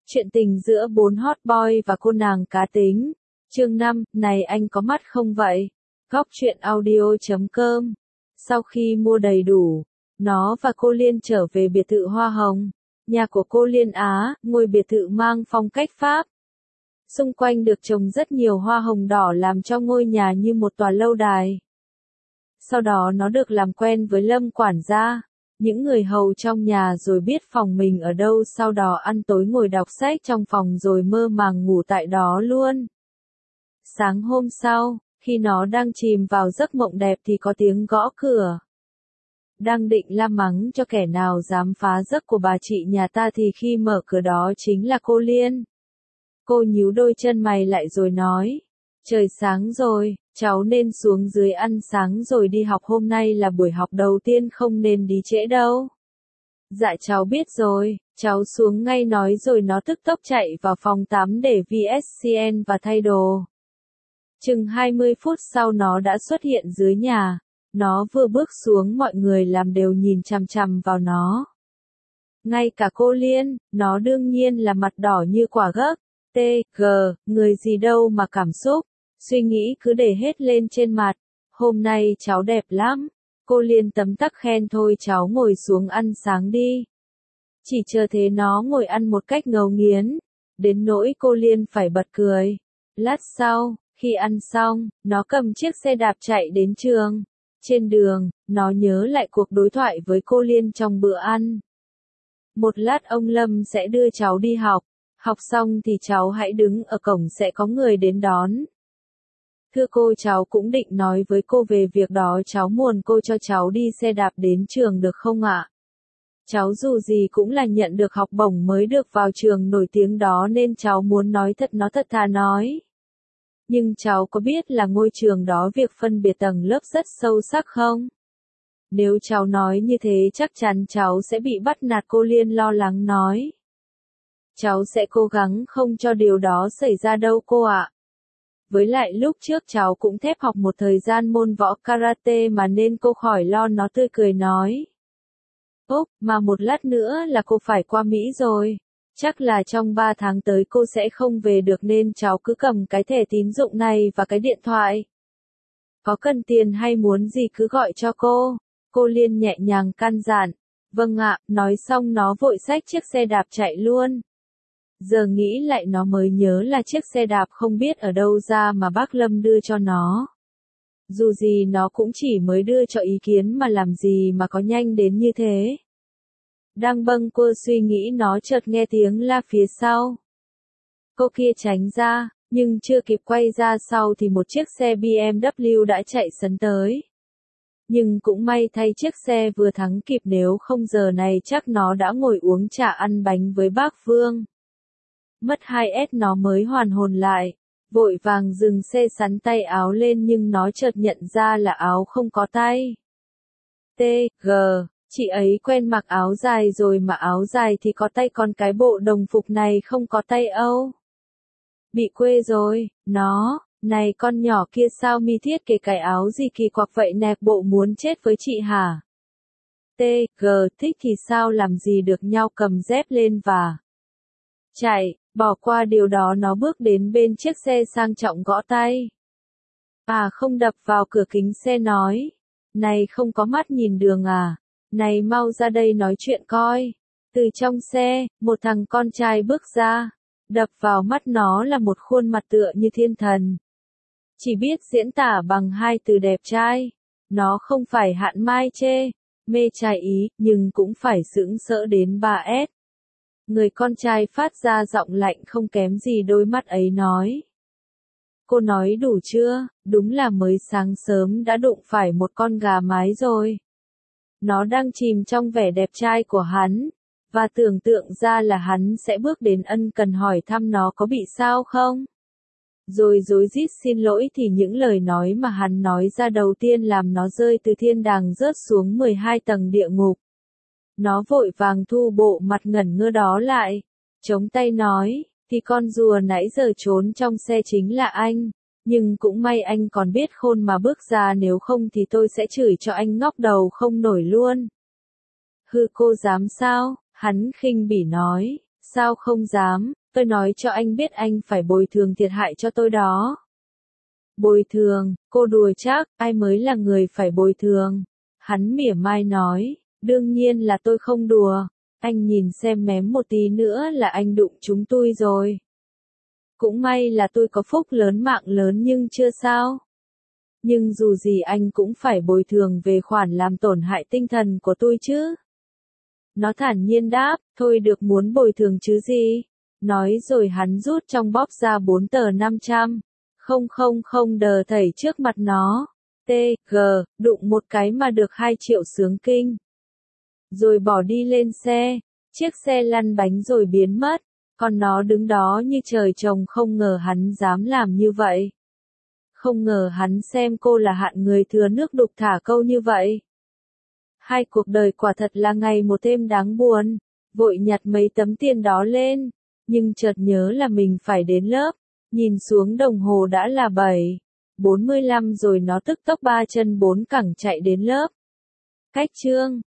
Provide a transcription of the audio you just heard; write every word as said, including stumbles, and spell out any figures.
Chuyện tình giữa bốn hot boy và cô nàng cá tính. Chương năm, này anh có mắt không vậy? Góc truyện audio chấm com. Sau khi mua đầy đủ, nó và cô Liên trở về biệt thự hoa hồng. Nhà của cô Liên Á, ngôi biệt thự mang phong cách Pháp. Xung quanh được trồng rất nhiều hoa hồng đỏ làm cho ngôi nhà như một tòa lâu đài. Sau đó nó được làm quen với Lâm quản gia, những người hầu trong nhà rồi biết phòng mình ở đâu, sau đó ăn tối ngồi đọc sách trong phòng rồi mơ màng ngủ tại đó luôn. Sáng hôm sau, khi nó đang chìm vào giấc mộng đẹp thì có tiếng gõ cửa. Đang định la mắng cho kẻ nào dám phá giấc của bà chị nhà ta thì khi mở cửa đó chính là cô Liên. Cô nhíu đôi chân mày lại rồi nói, trời sáng rồi, cháu nên xuống dưới ăn sáng rồi đi học, hôm nay là buổi học đầu tiên không nên đi trễ đâu. Dạ cháu biết rồi, cháu xuống ngay nói rồi nó tức tốc chạy vào phòng tắm để vê ét xê en và thay đồ. Chừng hai mươi phút sau nó đã xuất hiện dưới nhà, nó vừa bước xuống mọi người làm đều nhìn chằm chằm vào nó. Ngay cả cô Liên, nó đương nhiên là mặt đỏ như quả gấc, tê, gờ, người gì đâu mà cảm xúc. Suy nghĩ cứ để hết lên trên mặt. Hôm nay cháu đẹp lắm. Cô Liên tấm tắc khen, thôi cháu ngồi xuống ăn sáng đi. Chỉ chờ thế nó ngồi ăn một cách ngấu nghiến. Đến nỗi cô Liên phải bật cười. Lát sau, khi ăn xong, nó cầm chiếc xe đạp chạy đến trường. Trên đường, nó nhớ lại cuộc đối thoại với cô Liên trong bữa ăn. Một lát ông Lâm sẽ đưa cháu đi học. Học xong thì cháu hãy đứng ở cổng, sẽ có người đến đón. Thưa cô, cháu cũng định nói với cô về việc đó, cháu muốn cô cho cháu đi xe đạp đến trường được không ạ? Cháu dù gì cũng là nhận được học bổng mới được vào trường nổi tiếng đó nên cháu muốn nói thật, nó thật thà nói. Nhưng cháu có biết là ngôi trường đó việc phân biệt tầng lớp rất sâu sắc không? Nếu cháu nói như thế chắc chắn cháu sẽ bị bắt nạt, cô Liên lo lắng nói. Cháu sẽ cố gắng không cho điều đó xảy ra đâu cô ạ. Với lại lúc trước cháu cũng thép học một thời gian môn võ karate mà nên cô khỏi lo, nó tươi cười nói. Úp, mà một lát nữa là cô phải qua Mỹ rồi. Chắc là trong ba tháng tới cô sẽ không về được nên cháu cứ cầm cái thẻ tín dụng này và cái điện thoại. Có cần tiền hay muốn gì cứ gọi cho cô. Cô Liên nhẹ nhàng căn dặn. Vâng ạ, nói xong nó vội xách chiếc xe đạp chạy luôn. Giờ nghĩ lại nó mới nhớ là chiếc xe đạp không biết ở đâu ra mà bác Lâm đưa cho nó. Dù gì nó cũng chỉ mới đưa cho ý kiến mà làm gì mà có nhanh đến như thế. Đang bâng quơ suy nghĩ nó chợt nghe tiếng la phía sau. Cô kia tránh ra, nhưng chưa kịp quay ra sau thì một chiếc xe bê em vê đã chạy sấn tới. Nhưng cũng may thay chiếc xe vừa thắng kịp, nếu không giờ này chắc nó đã ngồi uống trà ăn bánh với bác Vương. Mất hai ét nó mới hoàn hồn lại, vội vàng dừng xe sắn tay áo lên nhưng nó chợt nhận ra là áo không có tay. tê giê, chị ấy quen mặc áo dài rồi mà áo dài thì có tay, còn cái bộ đồng phục này không có tay âu. Bị quê rồi, nó, này con nhỏ kia sao mi thiết kế cái áo gì kỳ quặc vậy nè, bộ muốn chết với chị hả? tê giê, thích thì sao làm gì được, nhau cầm dép lên và chạy. Bỏ qua điều đó nó bước đến bên chiếc xe sang trọng gõ tay. À không, đập vào cửa kính xe nói. Này không có mắt nhìn đường à? Này mau ra đây nói chuyện coi. Từ trong xe, một thằng con trai bước ra. Đập vào mắt nó là một khuôn mặt tựa như thiên thần. Chỉ biết diễn tả bằng hai từ đẹp trai. Nó không phải Hạn Mai chê, mê trai ý, nhưng cũng phải sững sỡ đến ba ét. Người con trai phát ra giọng lạnh không kém gì đôi mắt ấy nói. Cô nói đủ chưa, đúng là mới sáng sớm đã đụng phải một con gà mái rồi. Nó đang chìm trong vẻ đẹp trai của hắn, và tưởng tượng ra là hắn sẽ bước đến ân cần hỏi thăm nó có bị sao không. Rồi rối rít xin lỗi thì những lời nói mà hắn nói ra đầu tiên làm nó rơi từ thiên đàng rớt xuống mười hai tầng địa ngục. Nó vội vàng thu bộ mặt ngẩn ngơ đó lại, chống tay nói, thì con rùa nãy giờ trốn trong xe chính là anh, nhưng cũng may anh còn biết khôn mà bước ra, nếu không thì tôi sẽ chửi cho anh ngóc đầu không nổi luôn. Hư, cô dám sao? Hắn khinh bỉ nói, sao không dám, Tôi nói cho anh biết anh phải bồi thường thiệt hại cho tôi đó. Bồi thường, cô đùa chắc, ai mới là người phải bồi thường. Hắn mỉa mai nói, đương nhiên là tôi không đùa. Anh nhìn xem mém một tí nữa là anh đụng chúng tôi rồi. Cũng may là tôi có phúc lớn mạng lớn nhưng chưa sao. Nhưng dù gì anh cũng phải bồi thường về khoản làm tổn hại tinh thần của tôi chứ. Nó thản nhiên đáp, thôi được muốn bồi thường chứ gì. Nói rồi hắn rút trong bóp ra bốn tờ năm trăm. Không không không đờ thảy trước mặt nó. T, G, đụng một cái mà được hai triệu sướng kinh. Rồi bỏ đi lên xe. Chiếc xe lăn bánh rồi biến mất. Còn nó đứng đó như trời trồng không ngờ hắn dám làm như vậy. Không ngờ hắn xem cô là hạng người thừa nước đục thả câu như vậy. Hai cuộc đời quả thật là ngày một thêm đáng buồn. Vội nhặt mấy tấm tiền đó lên. Nhưng chợt nhớ là mình phải đến lớp. Nhìn xuống đồng hồ đã là bảy bốn mươi lăm rồi nó tức tốc ba chân bốn cẳng chạy đến lớp. Cách chương